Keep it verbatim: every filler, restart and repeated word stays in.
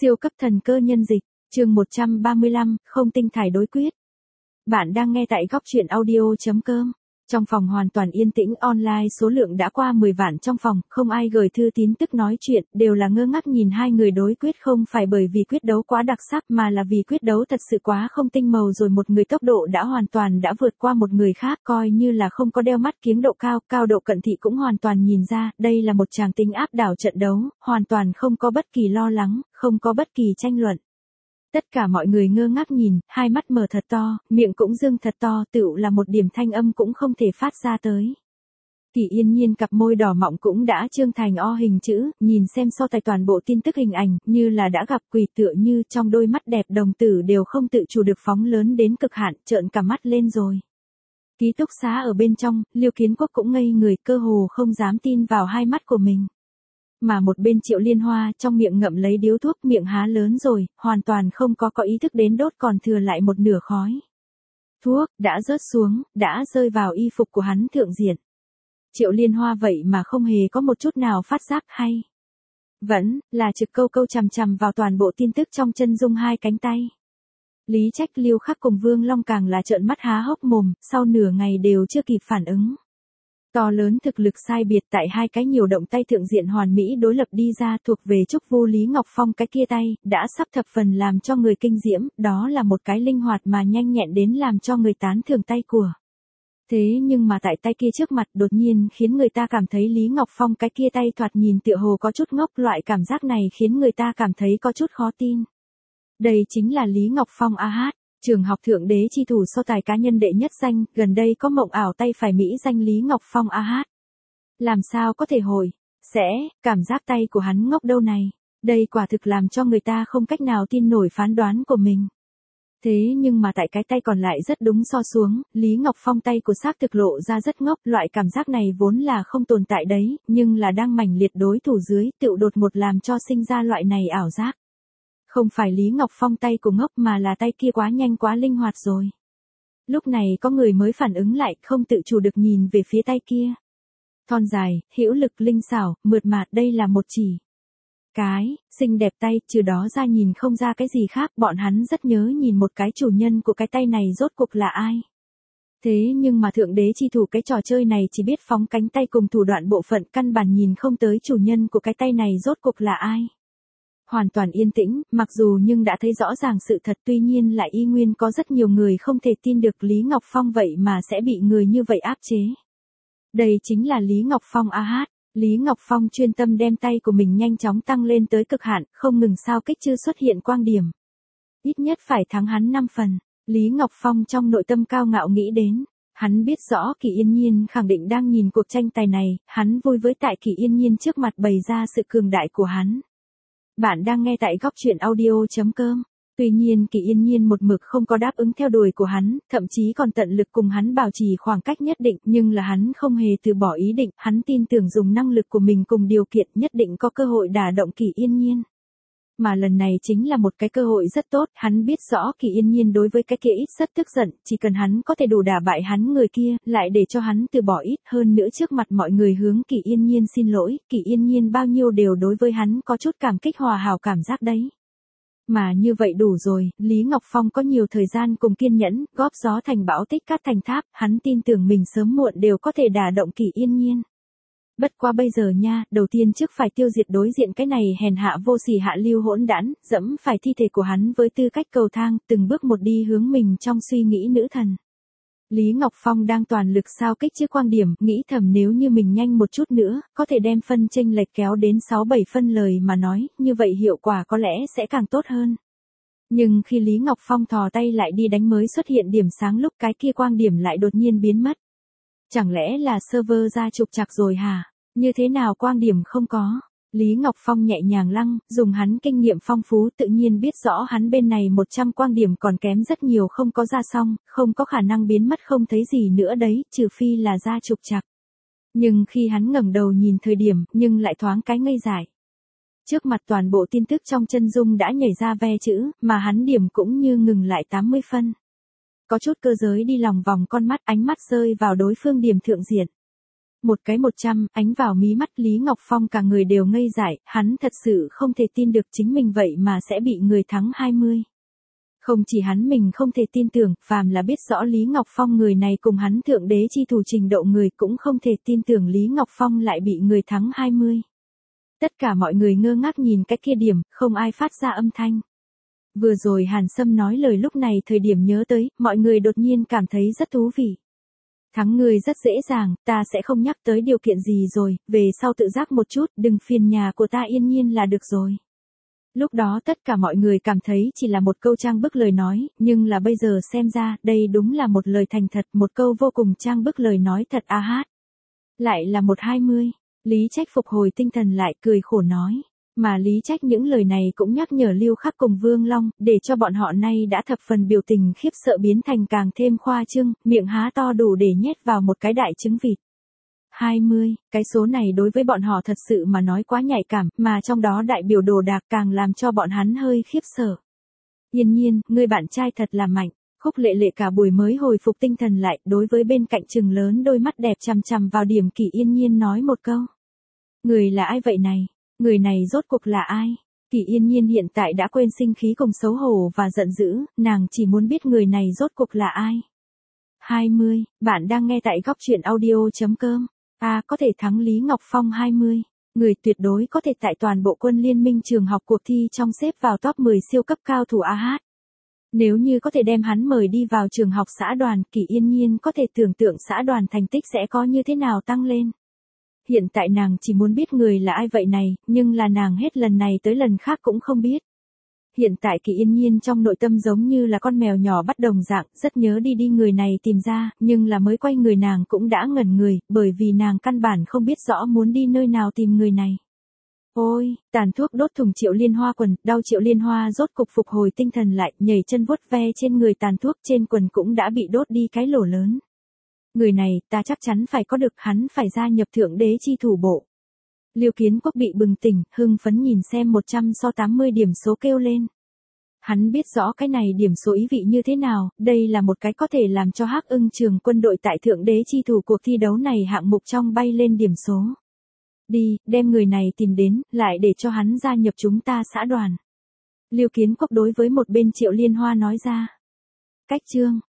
Siêu cấp thần cơ nhân dịch, chương một trăm ba mươi lăm, không tinh thải đối quyết. Bạn đang nghe tại góc truyện audio chấm com. Trong phòng hoàn toàn yên tĩnh, online số lượng đã qua mười vạn trong phòng, không ai gửi thư tín tức nói chuyện, đều là ngơ ngác nhìn hai người đối quyết, không phải bởi vì quyết đấu quá đặc sắc mà là vì quyết đấu thật sự quá không tinh màu rồi, một người tốc độ đã hoàn toàn đã vượt qua một người khác, coi như là không có đeo mắt kiếng độ cao, cao độ cận thị cũng hoàn toàn nhìn ra, đây là một tràng tính áp đảo trận đấu, hoàn toàn không có bất kỳ lo lắng, không có bất kỳ tranh luận. Tất cả mọi người ngơ ngác nhìn, hai mắt mở thật to, miệng cũng dương thật to, tựu là một điểm thanh âm cũng không thể phát ra tới. Kỳ Yên Nhiên cặp môi đỏ mọng cũng đã trương thành O hình chữ, nhìn xem so tài toàn bộ tin tức hình ảnh, như là đã gặp quỷ, tựa như trong đôi mắt đẹp đồng tử đều không tự chủ được phóng lớn đến cực hạn, trợn cả mắt lên rồi. Ký túc xá ở bên trong, Liêu Kiến Quốc cũng ngây người, cơ hồ không dám tin vào hai mắt của mình. Mà một bên Triệu Liên Hoa trong miệng ngậm lấy điếu thuốc, miệng há lớn rồi, hoàn toàn không có có ý thức đến đốt còn thừa lại một nửa khói. Thuốc, đã rớt xuống, đã rơi vào y phục của hắn thượng diện. Triệu Liên Hoa vậy mà không hề có một chút nào phát giác hay. Vẫn, là trực câu câu chằm chằm vào toàn bộ tin tức trong chân dung hai cánh tay. Lý Trách, Liêu Khắc cùng Vương Long càng là trợn mắt há hốc mồm, sau nửa ngày đều chưa kịp phản ứng. To lớn thực lực sai biệt tại hai cái nhiều động tay thượng diện hoàn mỹ đối lập đi ra, thuộc về Trúc Vu Lý Ngọc Phong cái kia tay, đã sắp thập phần làm cho người kinh diễm, đó là một cái linh hoạt mà nhanh nhẹn đến làm cho người tán thưởng tay của. Thế nhưng mà tại tay kia trước mặt đột nhiên khiến người ta cảm thấy Lý Ngọc Phong cái kia tay thoạt nhìn tựa hồ có chút ngốc, loại cảm giác này khiến người ta cảm thấy có chút khó tin. Đây chính là Lý Ngọc Phong a hát. Trường học thượng đế chi thủ so tài cá nhân đệ nhất danh, gần đây có mộng ảo tay phải Mỹ danh Lý Ngọc Phong a hát. Làm sao có thể hồi, sẽ, cảm giác tay của hắn ngốc đâu này, đây quả thực làm cho người ta không cách nào tin nổi phán đoán của mình. Thế nhưng mà tại cái tay còn lại rất đúng so xuống, Lý Ngọc Phong tay của xác thực lộ ra rất ngốc, loại cảm giác này vốn là không tồn tại đấy, nhưng là đang mảnh liệt đối thủ dưới, tựu đột một làm cho sinh ra loại này ảo giác. Không phải Lý Ngọc Phong tay của ngốc mà là tay kia quá nhanh quá linh hoạt rồi. Lúc này có người mới phản ứng lại, không tự chủ được nhìn về phía tay kia. Thon dài, hữu lực, linh xảo, mượt mà, đây là một chỉ cái, xinh đẹp tay, trừ đó ra nhìn không ra cái gì khác, bọn hắn rất nhớ nhìn một cái chủ nhân của cái tay này rốt cuộc là ai. Thế nhưng mà thượng đế chi thủ cái trò chơi này chỉ biết phóng cánh tay cùng thủ đoạn bộ phận, căn bản nhìn không tới chủ nhân của cái tay này rốt cuộc là ai. Hoàn toàn yên tĩnh, mặc dù nhưng đã thấy rõ ràng sự thật, tuy nhiên lại y nguyên có rất nhiều người không thể tin được Lý Ngọc Phong vậy mà sẽ bị người như vậy áp chế. Đây chính là Lý Ngọc Phong a hát. Lý Ngọc Phong chuyên tâm đem tay của mình nhanh chóng tăng lên tới cực hạn, không ngừng sao kích chưa xuất hiện quang điểm. Ít nhất phải thắng hắn năm phần. Lý Ngọc Phong trong nội tâm cao ngạo nghĩ đến. Hắn biết rõ Kỳ Yên Nhiên khẳng định đang nhìn cuộc tranh tài này, hắn vui với tại Kỳ Yên Nhiên trước mặt bày ra sự cường đại của hắn. Bạn đang nghe tại góc truyện audio chấm com. Tuy nhiên Kỳ Yên Nhiên một mực không có đáp ứng theo đuổi của hắn, thậm chí còn tận lực cùng hắn bảo trì khoảng cách nhất định, nhưng là hắn không hề từ bỏ ý định, hắn tin tưởng dùng năng lực của mình cùng điều kiện nhất định có cơ hội đả động Kỳ Yên Nhiên. Mà lần này chính là một cái cơ hội rất tốt, hắn biết rõ Kỳ Yên Nhiên đối với cái kia ít rất tức giận, chỉ cần hắn có thể đủ đả bại hắn người kia, lại để cho hắn từ bỏ ít hơn nữa trước mặt mọi người hướng Kỳ Yên Nhiên xin lỗi, Kỳ Yên Nhiên bao nhiêu đều đối với hắn có chút cảm kích hòa hảo cảm giác đấy. Mà như vậy đủ rồi, Lý Ngọc Phong có nhiều thời gian cùng kiên nhẫn, góp gió thành bão tích cát thành tháp, hắn tin tưởng mình sớm muộn đều có thể đả động Kỳ Yên Nhiên. Bất qua bây giờ nha, đầu tiên trước phải tiêu diệt đối diện cái này hèn hạ vô sỉ hạ lưu hỗn đản, dẫm phải thi thể của hắn với tư cách cầu thang, từng bước một đi hướng mình trong suy nghĩ nữ thần. Lý Ngọc Phong đang toàn lực sao kích chiếc quang điểm, nghĩ thầm nếu như mình nhanh một chút nữa, có thể đem phân chênh lệch kéo đến sáu bảy phân lời mà nói, như vậy hiệu quả có lẽ sẽ càng tốt hơn. Nhưng khi Lý Ngọc Phong thò tay lại đi đánh mới xuất hiện điểm sáng lúc cái kia quang điểm lại đột nhiên biến mất. Chẳng lẽ là server ra trục trặc rồi hả? Như thế nào quang điểm không có? Lý Ngọc Phong nhẹ nhàng lăng, dùng hắn kinh nghiệm phong phú tự nhiên biết rõ hắn bên này một trăm quang điểm còn kém rất nhiều không có ra xong, không có khả năng biến mất không thấy gì nữa đấy, trừ phi là ra trục trặc. Nhưng khi hắn ngẩng đầu nhìn thời điểm, nhưng lại thoáng cái ngây dại. Trước mặt toàn bộ tin tức trong chân dung đã nhảy ra ve chữ, mà hắn điểm cũng như ngừng lại tám mươi phân. Có chút cơ giới đi lòng vòng con mắt, ánh mắt rơi vào đối phương điểm thượng diện. Một cái một trăm, ánh vào mí mắt Lý Ngọc Phong cả người đều ngây dại, hắn thật sự không thể tin được chính mình vậy mà sẽ bị người thắng hai mươi. Không chỉ hắn mình không thể tin tưởng, phàm là biết rõ Lý Ngọc Phong người này cùng hắn thượng đế chi thủ trình độ người cũng không thể tin tưởng Lý Ngọc Phong lại bị người thắng hai mươi. Tất cả mọi người ngơ ngác nhìn cái kia điểm, không ai phát ra âm thanh. Vừa rồi Hàn Sâm nói lời lúc này thời điểm nhớ tới, mọi người đột nhiên cảm thấy rất thú vị. Thắng người rất dễ dàng, ta sẽ không nhắc tới điều kiện gì rồi, về sau tự giác một chút, đừng phiền nhà của ta Yên Nhiên là được rồi. Lúc đó tất cả mọi người cảm thấy chỉ là một câu trang bức lời nói, nhưng là bây giờ xem ra, đây đúng là một lời thành thật, một câu vô cùng trang bức lời nói thật a hát. Lại là một hai mươi, Lý Trách phục hồi tinh thần lại cười khổ nói. Mà Lý Trách những lời này cũng nhắc nhở Lưu Khắc cùng Vương Long, để cho bọn họ nay đã thập phần biểu tình khiếp sợ biến thành càng thêm khoa trương, miệng há to đủ để nhét vào một cái đại trứng vịt. hai mươi, cái số này đối với bọn họ thật sự mà nói quá nhạy cảm, mà trong đó đại biểu đồ đạc càng làm cho bọn hắn hơi khiếp sợ. Yên Nhiên, người bạn trai thật là mạnh. Khúc Lệ Lệ cả buổi mới hồi phục tinh thần lại, đối với bên cạnh trừng lớn đôi mắt đẹp chằm chằm vào điểm Kỷ Yên Nhiên nói một câu. Người là ai vậy này? Người này rốt cuộc là ai? Kỷ Yên Nhiên hiện tại đã quên sinh khí cùng xấu hổ và giận dữ, nàng chỉ muốn biết người này rốt cuộc là ai. hai mươi, bạn đang nghe tại góc truyện audio chấm com. A có thể thắng Lý Ngọc Phong hai mươi. Người tuyệt đối có thể tại toàn bộ quân liên minh trường học cuộc thi trong xếp vào top mười siêu cấp cao thủ a hát. Nếu như có thể đem hắn mời đi vào trường học xã đoàn, Kỷ Yên Nhiên có thể tưởng tượng xã đoàn thành tích sẽ có như thế nào tăng lên. Hiện tại nàng chỉ muốn biết người là ai vậy này, nhưng là nàng hết lần này tới lần khác cũng không biết. Hiện tại Kỷ Yên Nhiên trong nội tâm giống như là con mèo nhỏ bắt đồng dạng, rất nhớ đi đi người này tìm ra, nhưng là mới quay người nàng cũng đã ngẩn người, bởi vì nàng căn bản không biết rõ muốn đi nơi nào tìm người này. Ôi, tàn thuốc đốt thùng Triệu Liên Hoa quần, đau Triệu Liên Hoa rốt cục phục hồi tinh thần lại, nhảy chân vuốt ve trên người tàn thuốc trên quần cũng đã bị đốt đi cái lỗ lớn. Người này, ta chắc chắn phải có được, hắn phải gia nhập thượng đế chi thủ bộ. Lưu Kiến Quốc bị bừng tỉnh, hưng phấn nhìn xem một trăm so tám mươi điểm số kêu lên. Hắn biết rõ cái này điểm số ý vị như thế nào, đây là một cái có thể làm cho Hắc Ưng Trường quân đội tại thượng đế chi thủ cuộc thi đấu này hạng mục trong bay lên điểm số. Đi, đem người này tìm đến, lại để cho hắn gia nhập chúng ta xã đoàn. Lưu Kiến Quốc đối với một bên Triệu Liên Hoa nói ra. Cách chương.